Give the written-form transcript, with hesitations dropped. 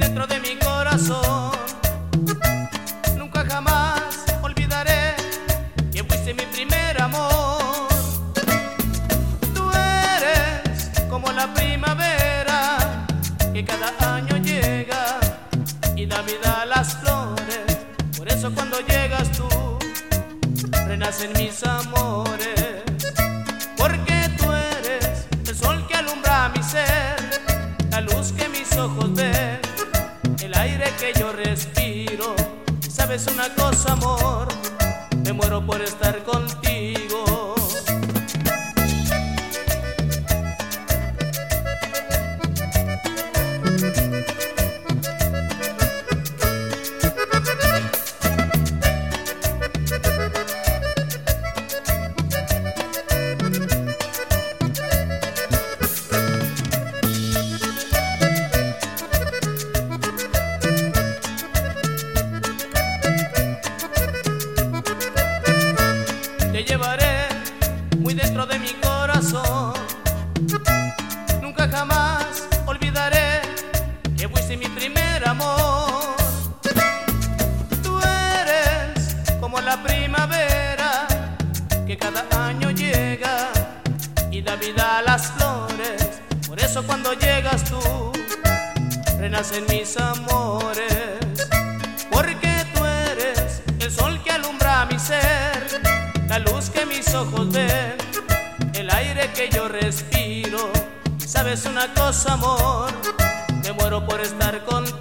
dentro de mi corazón. Nunca jamás olvidaré que fuiste mi primer amor. Tú eres como la primavera que cada año llega y da vida a las flores. Por eso cuando llegas tú, renacen mis amores. Porque tú eres el sol que alumbra mi ser, la luz que mis ojos ven, el aire que yo respiro. ¿Sabes una cosa, amor? Me muero por estar contigo. Te llevaré muy dentro de mi corazón. Nunca jamás olvidaré que fuiste mi primer amor. Tú eres como la primavera que cada año llega y da vida a las flores. Por eso cuando llegas tú, renacen mis amores. Porque tú eres el sol que alumbra mi ser, la luz que mis ojos ven, el aire que yo respiro. ¿Sabes una cosa, amor? Me muero por estar contigo.